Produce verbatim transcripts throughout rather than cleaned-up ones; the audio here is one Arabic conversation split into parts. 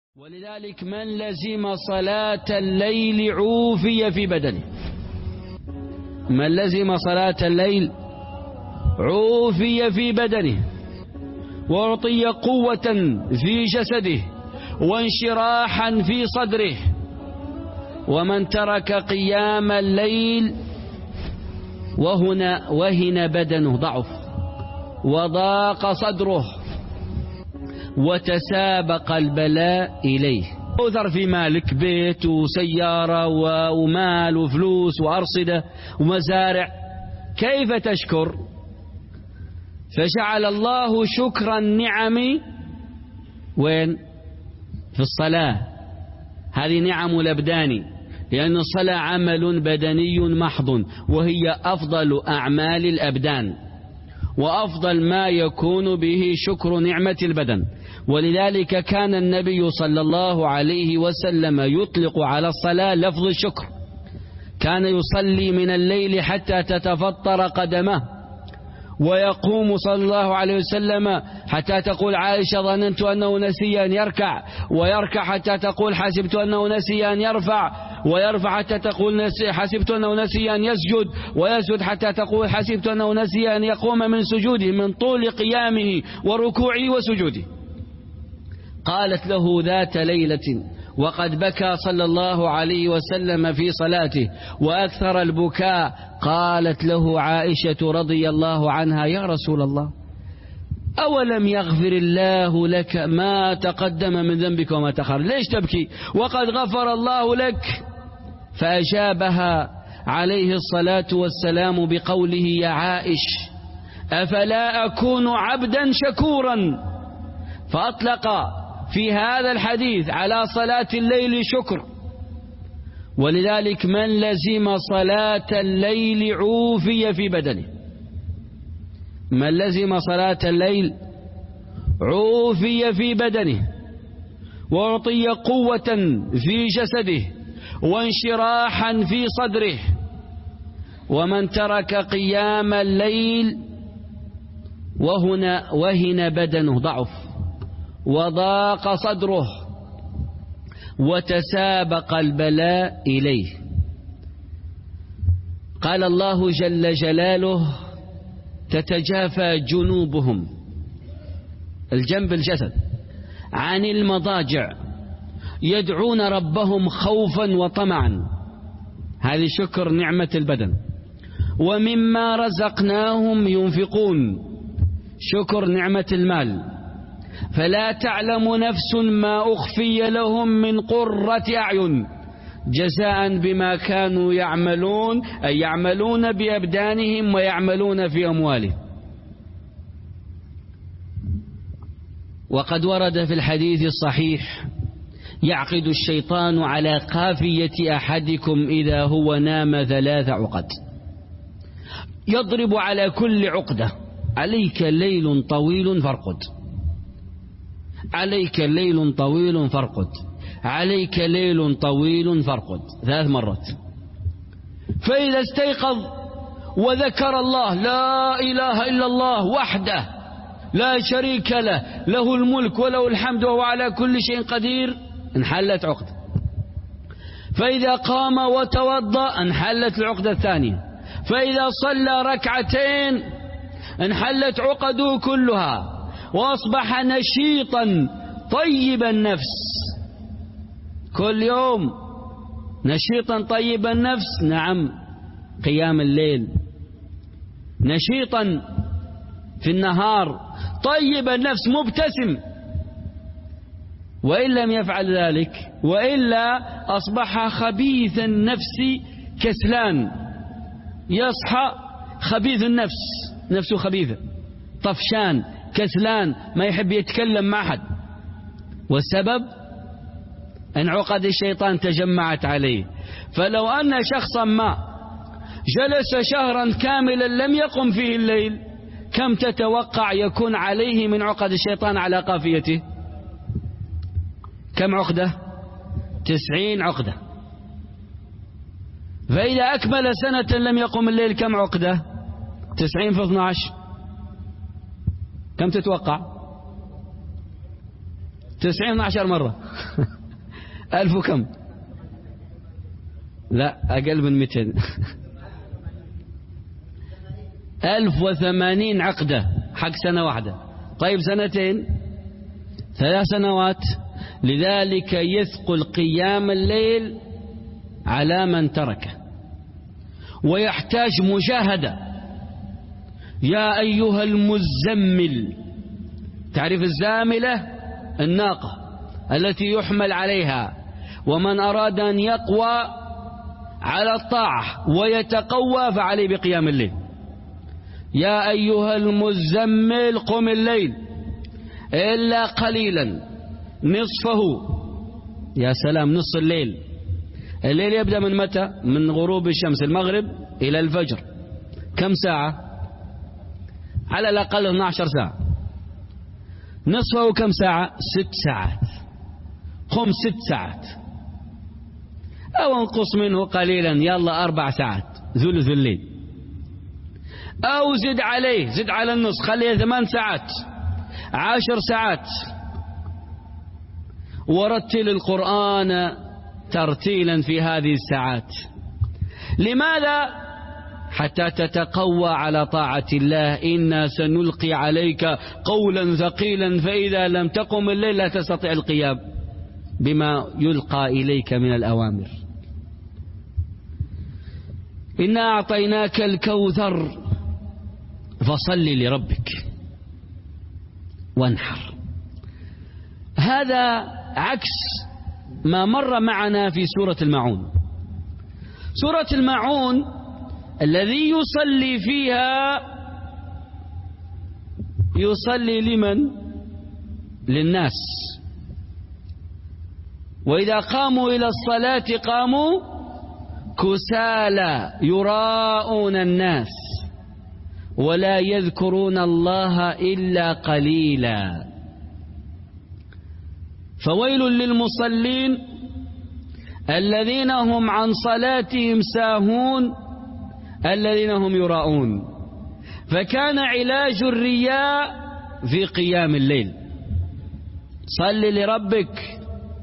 ولذلك من لزم صلاة الليل عوفي في بدنه. من لزم صلاة الليل عوفي في بدنه وأعطي قوة في جسده وانشراحا في صدره. ومن ترك قيام الليل وهنا وهن بدنه، ضعف وضاق صدره وتسابق البلاء إليه. أوذر في مالك، بيت وسيارة ومال وفلوس وأرصدة ومزارع، كيف تشكر؟ فجعل الله شكر النعم وين؟ في الصلاة. هذه نعم الأبدان، لأن الصلاة عمل بدني محض، وهي أفضل أعمال الأبدان وأفضل ما يكون به شكر نعمة البدن. ولذلك كان النبي صلى الله عليه وسلم يطلق على الصلاة لفظ الشكر. كان يصلي من الليل حتى تتفطر قدمه، ويقوم صلى الله عليه وسلم حتى تقول عائشة ظننت أنه نسي أن يركع، ويركع حتى تقول حسبت أنه نسي أن يرفع، ويرفع حتى تقول حسبت أنه نسي أن يسجد، ويسجد حتى تقول حسبت أنه نسي أن يقوم من سجوده، من طول قيامه وركوعه وسجوده. قالت له ذات ليلة وقد بكى صلى الله عليه وسلم في صلاته وأكثر البكاء، قالت له عائشة رضي الله عنها يا رسول الله أولم يغفر الله لك ما تقدم من ذنبك وما تأخر، ليش تبكي وقد غفر الله لك؟ فأجابها عليه الصلاة والسلام بقوله يا عائش أفلا أكون عبدا شكورا؟ فأطلق في هذا الحديث على صلاة الليل شكر. ولذلك من لزم صلاة الليل عوفي في بدنه. من لزم صلاة الليل عوفي في بدنه وأعطي قوة في جسده وانشراحا في صدره. ومن ترك قيام الليل وهنا وهن بدنه، ضعف وضاق صدره وتسابق البلاء إليه. قال الله جل جلاله تتجافى جنوبهم، الجنب الجسد، عن المضاجع يدعون ربهم خوفا وطمعا. هذه شكر نعمة البدن. ومما رزقناهم ينفقون، شكر نعمة المال. فلا تعلم نفس ما أخفي لهم من قرة أعين جزاء بما كانوا يعملون، أي يعملون بأبدانهم ويعملون في أموالهم. وقد ورد في الحديث الصحيح يعقد الشيطان على قافية أحدكم إذا هو نام ثلاث عقد، يضرب على كل عقدة عليك ليل طويل فارقد، عليك ليل طويل فارقد، عليك ليل طويل فارقد، ثلاث مرات. فإذا استيقظ وذكر الله لا إله إلا الله وحده لا شريك له، له الملك وله الحمد وهو على كل شيء قدير، انحلت عقدة. فإذا قام وتوضأ انحلت العقدة الثانية. فإذا صلى ركعتين انحلت عقده كلها، وأصبح نشيطا طيب النفس. كل يوم نشيطا طيب النفس، نعم قيام الليل. نشيطا في النهار طيب النفس مبتسم. وإن لم يفعل ذلك وإلا أصبح خبيث النفس كسلان، يصحى خبيث النفس، نفسه خبيثة، طفشان كسلان، ما يحب يتكلم مع أحد. والسبب أن عقد الشيطان تجمعت عليه. فلو أن شخصا ما جلس شهرا كاملا لم يقم فيه الليل، كم تتوقع يكون عليه من عقد الشيطان على قافيته؟ كم عقدة؟ تسعين عقدة. فإذا أكمل سنة لم يقم الليل كم عقدة؟ تسعين في اثنى عشر، كم تتوقع؟ تسعين عشر مرة ألف وكم؟ لا أقل من مئتين. ألف وثمانين عقدة حق سنة واحدة. طيب سنتين، ثلاث سنوات. لذلك يثقل قيام الليل على من تركه، ويحتاج مجاهدة. يا أيها المزمل، تعرف الزاملة؟ الناقة التي يحمل عليها. ومن أراد أن يقوى على الطاعة ويتقوى فعليه بقيام الليل. يا أيها المزمل قم الليل إلا قليلا نصفه. يا سلام، نصف الليل. الليل يبدأ من متى؟ من غروب الشمس المغرب إلى الفجر. كم ساعة؟ على الأقل اثنتي عشرة ساعة. نصفه كم ساعة؟ ست ساعات. قم ست ساعات، أو انقص منه قليلا، يلا أربع ساعات ثلث الليل، أو زد عليه، زد على النص، خليه ثمان ساعات، عشر ساعات. ورتل القرآن ترتيلا في هذه الساعات. لماذا؟ حتى تتقوى على طاعة الله. إنا سنلقي عليك قولا ثقيلا فإذا لم تقم الليل لا تستطيع القيام بما يلقى إليك من الأوامر. إنا أعطيناك الكوثر فصل لربك وانحر. هذا عكس ما مر معنا في سورة الماعون. سورة الماعون الذي يصلي فيها يصلي لمن؟ للناس. وإذا قاموا إلى الصلاة قاموا كسالى يراءون الناس ولا يذكرون الله إلا قليلا. فويل للمصلين الذين هم عن صلاتهم ساهون الذين هم يراءون. فكان علاج الرياء في قيام الليل. صل لربك.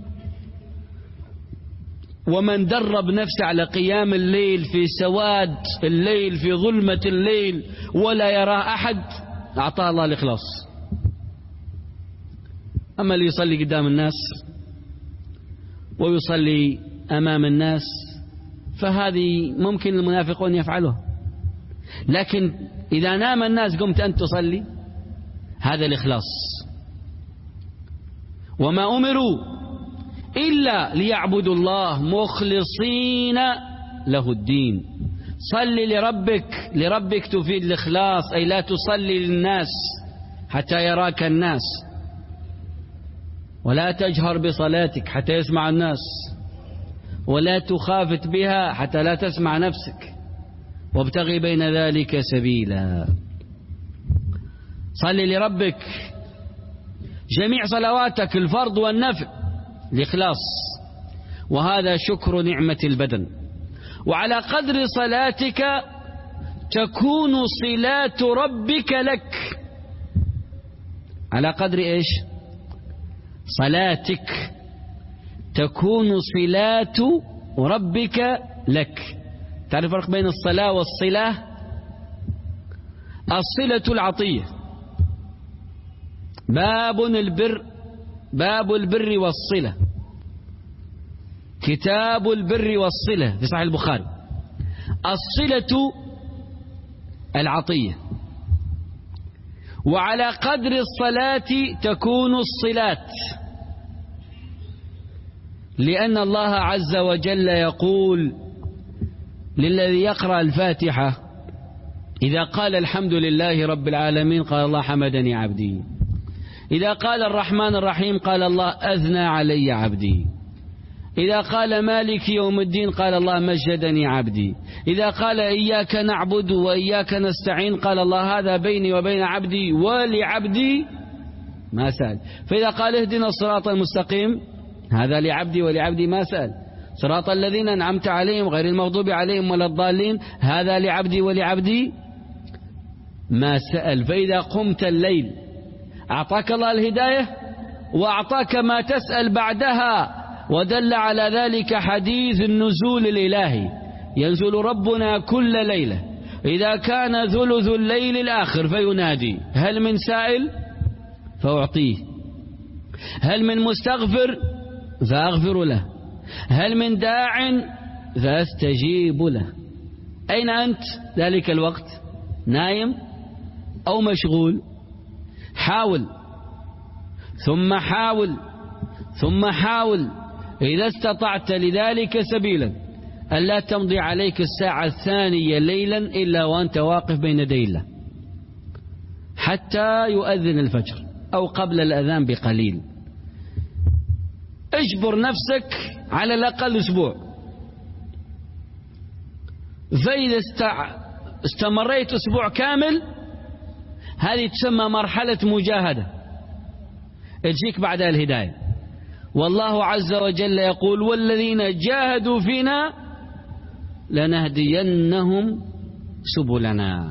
ومن درب نفسه على قيام الليل في سواد الليل في ظلمة الليل ولا يراه أحد أعطاه الله الإخلاص. أما اللي يصلي قدام الناس ويصلي أمام الناس فهذه ممكن المنافقون يفعلها، لكن إذا نام الناس قمت أن تصلي، هذا الإخلاص. وما أمروا إلا ليعبدوا الله مخلصين له الدين. صل لربك. لربك تفيد الإخلاص، أي لا تصلي للناس حتى يراك الناس، ولا تجهر بصلاتك حتى يسمع الناس، ولا تخافت بها حتى لا تسمع نفسك، وابتغي بين ذلك سبيلا. صل لربك جميع صلواتك الفرض والنفل الإخلاص، وهذا شكر نعمة البدن. وعلى قدر صلاتك تكون صلات ربك لك. على قدر إيش؟ صلاتك تكون صلات ربك لك. تعرف الفرق بين الصلاة والصلة؟ الصلة العطية، باب البر، باب البر والصلة، كتاب البر والصلة في صحيح البخاري. الصلة العطية. وعلى قدر الصلاة تكون الصلات، لأن الله عز وجل يقول للذي يقرأ الفاتحة إذا قال الحمد لله رب العالمين قال الله حمدني عبدي. إذا قال الرحمن الرحيم قال الله أثنى علي عبدي. إذا قال مالك يوم الدين قال الله مجدني عبدي. إذا قال إياك نعبد وإياك نستعين قال الله هذا بيني وبين عبدي ولعبدي ما سأل. فإذا قال اهدنا الصراط المستقيم هذا لعبدي ولعبدي ما سأل. صراط الذين أنعمت عليهم غير المغضوب عليهم ولا الضالين هذا لعبدي ولعبدي ما سأل. فإذا قمت الليل أعطاك الله الهداية وأعطاك ما تسأل بعدها. ودل على ذلك حديث النزول الإلهي، ينزل ربنا كل ليلة إذا كان ثلث الليل الآخر فينادي: هل من سائل فأعطيه، هل من مستغفر فأغفر له، هل من داع فأستجيب له. أين أنت ذلك الوقت؟ نايم أو مشغول؟ حاول ثم حاول ثم حاول إذا استطعت لذلك سبيلا، ألا تمضي عليك الساعة الثانية ليلا إلا وأنت واقف بين يدي الله حتى يؤذن الفجر أو قبل الأذان بقليل. اجبر نفسك على الأقل أسبوع، فإذا استمريت أسبوع كامل هذه تسمى مرحلة مجاهدة تجيك بعد الهداية. والله عز وجل يقول: والذين جاهدوا فينا لنهدينهم سبلنا.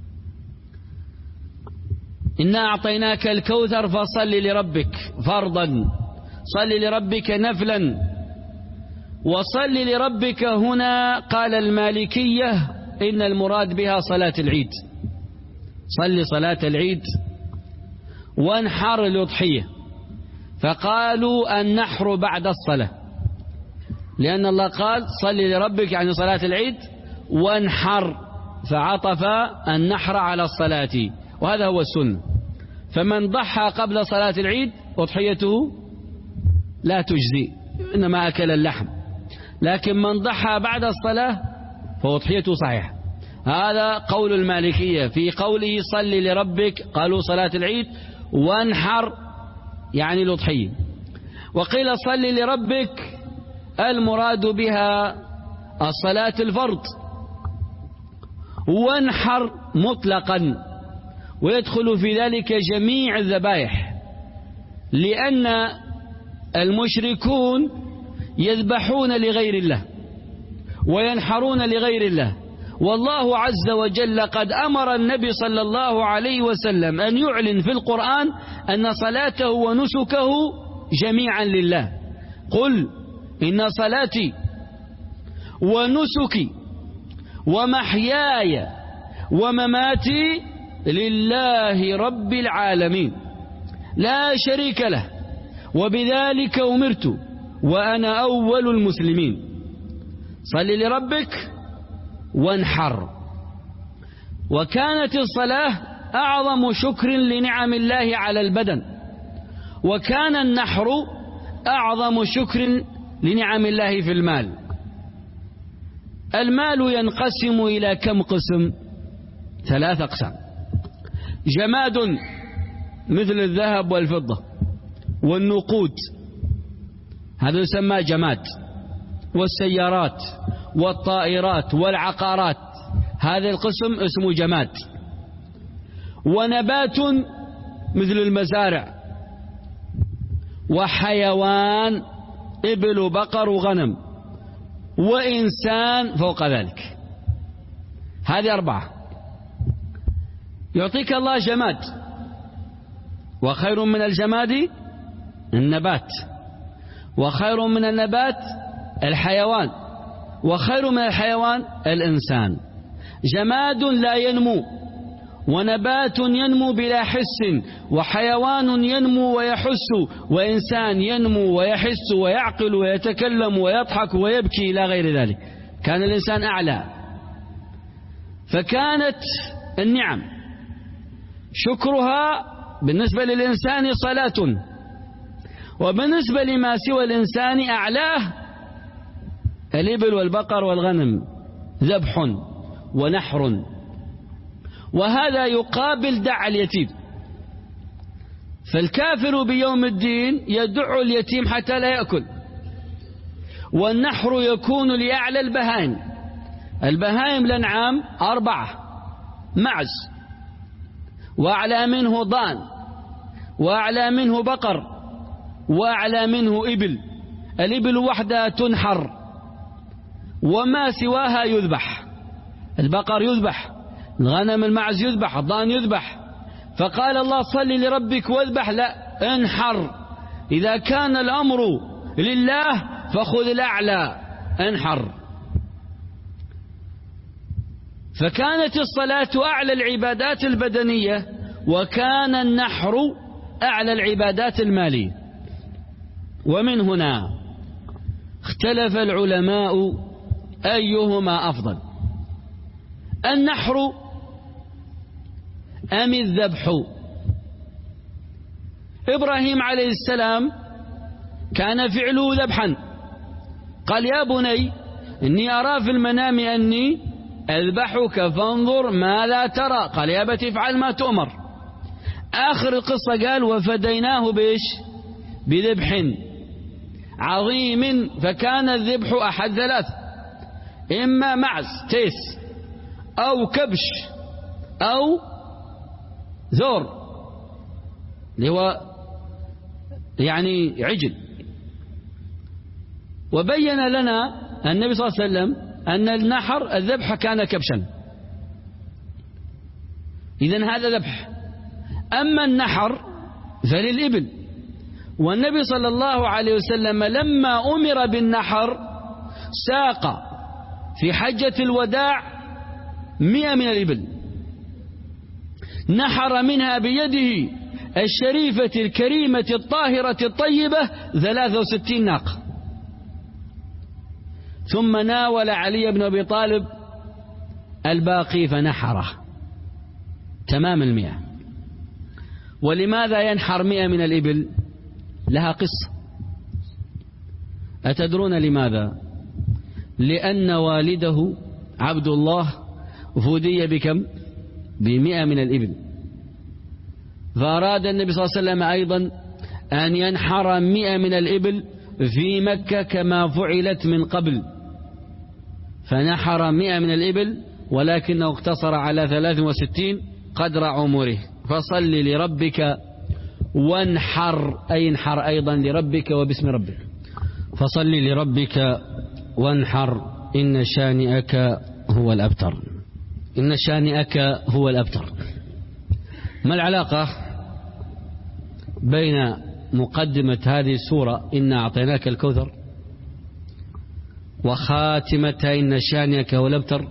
إنا أعطيناك الكوثر فصل لربك فرضا، صل لربك نفلا. وصل لربك هنا قال المالكية إن المراد بها صلاة العيد، صل صلاة العيد وانحر الأضحية. فقالوا النحر بعد الصلاة، لأن الله قال صل لربك يعني صلاة العيد وانحر، فعطف النحر على الصلاة، وهذا هو السنة. فمن ضحى قبل صلاة العيد أضحيته لا تجزي، إنما أكل اللحم. لكن من ضحى بعد الصلاة فأضحيته صحيحة. هذا قول المالكية في قوله صل لربك، قالوا صلاة العيد، وانحر يعني الأضحية. وقيل صل لربك المراد بها الصلاة الفرض، وانحر مطلقا، ويدخل في ذلك جميع الذبائح، لأن المشركون يذبحون لغير الله وينحرون لغير الله، والله عز وجل قد أمر النبي صلى الله عليه وسلم أن يعلن في القرآن أن صلاته ونسكه جميعا لله. قل إن صلاتي ونسكي ومحياي ومماتي لله رب العالمين لا شريك له وبذلك أمرت وأنا أول المسلمين. صل لربك وانحر. وكانت الصلاة أعظم شكر لنعم الله على البدن، وكان النحر أعظم شكر لنعم الله في المال. المال ينقسم إلى كم قسم؟ ثلاث أقسام: جماد مثل الذهب والفضة والنقود، هذا يسمى جماد، والسيارات والطائرات والعقارات، هذا القسم اسمه جماد. ونبات مثل المزارع، وحيوان إبل وبقر وغنم، وإنسان فوق ذلك. هذه أربعة. يعطيك الله جماد، وخير من الجماد النبات، وخير من النبات الحيوان، وخير من الحيوان الإنسان. جماد لا ينمو، ونبات ينمو بلا حس، وحيوان ينمو ويحس، وإنسان ينمو ويحس ويعقل ويتكلم ويضحك ويبكي إلى غير ذلك. كان الإنسان أعلى. فكانت النعم شكرها بالنسبة للإنسان صلاة، وبالنسبة لما سوى الإنسان أعلاه الإبل والبقر والغنم، ذبح ونحر. وهذا يقابل دع اليتيم. فالكافر بيوم الدين يدع اليتيم حتى لا يأكل. والنحر يكون لأعلى البهائم. البهائم الأنعام أربعة: معز، وأعلى منه ضان، وأعلى منه بقر، وأعلى منه إبل. الإبل وحدها تنحر، وما سواها يذبح. البقر يذبح، الغنم المعز يذبح، الضان يذبح. فقال الله صل لربك واذبح، لا، انحر. إذا كان الأمر لله فخذ الأعلى انحر. فكانت الصلاة أعلى العبادات البدنية، وكان النحر أعلى العبادات المالية. ومن هنا اختلف العلماء أيهما أفضل، النحر أم الذبح؟ إبراهيم عليه السلام كان فعله ذبحا، قال يا بني إني أرى في المنام أني أذبحك فانظر ماذا ترى، قال يا أبت افعل ما تؤمر. آخر القصة قال وفديناه بإيش؟ بذبح عظيم. فكان الذبح أحد ثلاث، إما معز تيس أو كبش أو ذور اللي هو يعني عجل. وبين لنا النبي صلى الله عليه وسلم أن النحر الذبح كان كبشا، إذن هذا ذبح. أما النحر فللإبل، والنبي صلى الله عليه وسلم لما أمر بالنحر ساق في حجة الوداع مئة من الإبل، نحر منها بيده الشريفة الكريمة الطاهرة الطيبة ثلاثة وستين ناقة، ثم ناول علي بن أبي طالب الباقي فنحره تمام المئة. ولماذا ينحر مئة من الإبل؟ لها قصة. أتدرون لماذا؟ لأن والده عبد الله فدي بكم؟ بمئة من الإبل، فأراد النبي صلى الله عليه وسلم أيضا أن ينحر مئة من الإبل في مكة كما فعلت من قبل، فنحر مئة من الإبل ولكنه اقتصر على ثلاث وستين قدر عمره. فصل لربك وانحر، أي انحر أيضا لربك وباسم ربك. فصل لربك وانحر إن شانئك هو الأبتر. إن شانئك هو الأبتر. ما العلاقة بين مقدمة هذه السورة إنا أعطيناك الكوثر وخاتمتها إن شانئك هو الأبتر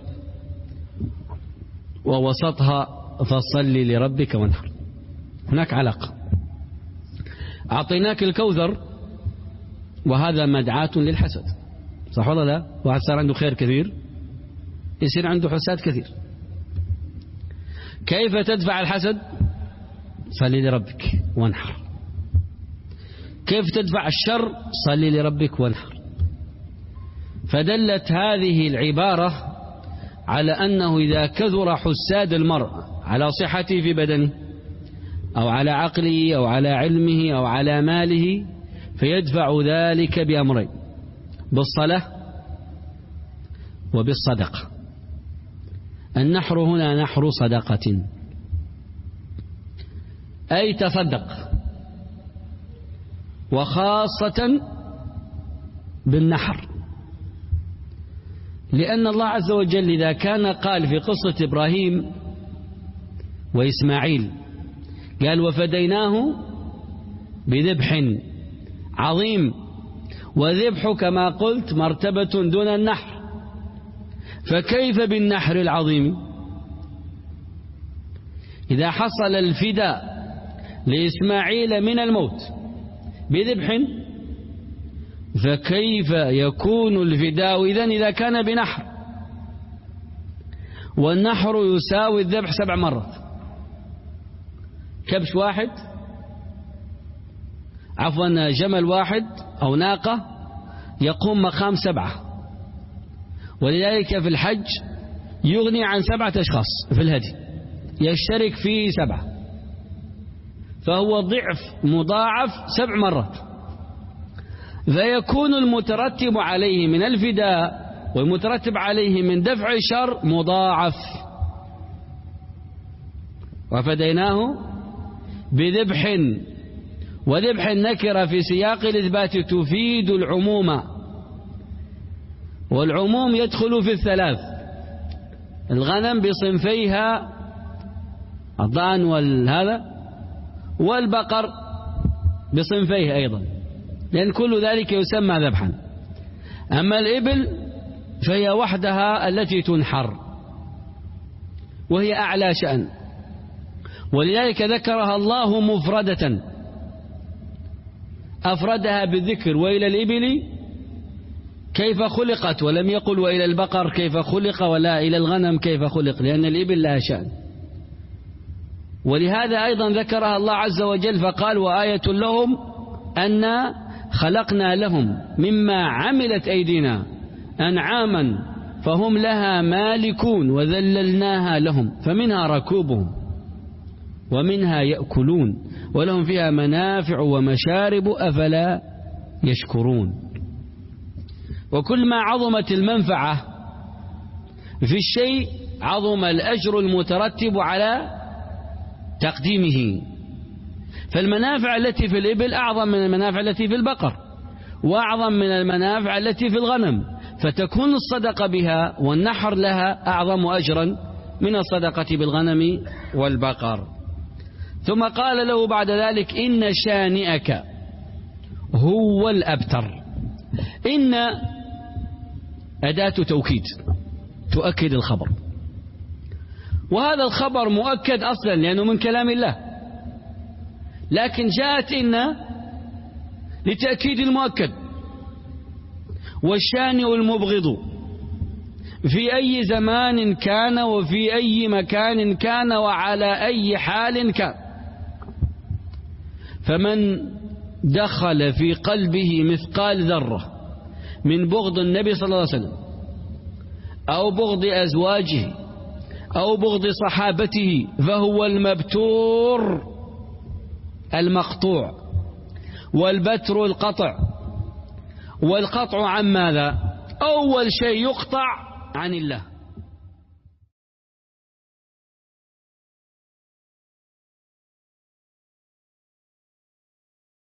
ووسطها فصل لربك وانحر؟ هناك علاقة. أعطيناك الكوثر وهذا مدعاة للحسد، صح ولا لا؟ واحد صار عنده خير كثير يصير عنده حساد كثير. كيف تدفع الحسد؟ صلي لربك وانحر. كيف تدفع الشر؟ صلي لربك وانحر. فدلت هذه العبارة على أنه إذا كثر حساد المرء على صحته في بدنه أو على عقله أو على علمه أو على ماله فيدفع ذلك بأمرين: بالصلاة وبالصدقة. النحر هنا نحر صدقة، أي تصدق، وخاصة بالنحر، لأن الله عز وجل إذا كان قال في قصة إبراهيم وإسماعيل قال وفديناه بذبح عظيم، وذبح كما قلت مرتبة دون النحر، فكيف بالنحر العظيم؟ إذا حصل الفداء لإسماعيل من الموت بذبح فكيف يكون الفداء إذن إذا كان بنحر؟ والنحر يساوي الذبح سبع مرات. كبش واحد عفوا جمل واحد أو ناقة يقوم مقام سبعة، ولذلك في الحج يغني عن سبعة أشخاص في الهدي يشترك فيه سبعة، فهو ضعف مضاعف سبع مرات، فيكون المترتب عليه من الفداء والمترتب عليه من دفع الشر مضاعف. وفديناه بذبح، وذبح النكرة في سياق الإثبات تفيد العموم، والعموم يدخل في الثلاث: الغنم بصنفيها الضأن والهذا، والبقر بصنفيه أيضا. لأن كل ذلك يسمى ذبحا. أما الإبل فهي وحدها التي تنحر وهي أعلى شأن، ولذلك ذكرها الله مفردة، أفردها بالذكر: وإلى الإبل كيف خلقت، ولم يقل وإلى البقر كيف خلق ولا إلى الغنم كيف خلق، لأن الإبل لها شأن. ولهذا أيضا ذكرها الله عز وجل فقال: وآية لهم أن خلقنا لهم مما عملت أيدينا أنعاما فهم لها مالكون وذللناها لهم فمنها ركوبهم ومنها يأكلون ولهم فيها منافع ومشارب أفلا يشكرون. وكل ما عظمت المنفعة في الشيء عظم الأجر المترتب على تقديمه. فالمنافع التي في الإبل أعظم من المنافع التي في البقر، وأعظم من المنافع التي في الغنم، فتكون الصدقة بها والنحر لها أعظم أجرا من الصدقة بالغنم والبقر. ثم قال له بعد ذلك: إن شانئك هو الأبتر. إن أداة توكيد تؤكد الخبر، وهذا الخبر مؤكد أصلا لأنه من كلام الله، لكن جاءت إن لتأكيد المؤكد. والشانئ المبغض في أي زمان كان وفي أي مكان كان وعلى أي حال كان، فمن دخل في قلبه مثقال ذرة من بغض النبي صلى الله عليه وسلم أو بغض أزواجه أو بغض صحابته فهو المبتور المقطوع، والبتر القطع. والقطع عن ماذا؟ أول شيء يقطع عن الله،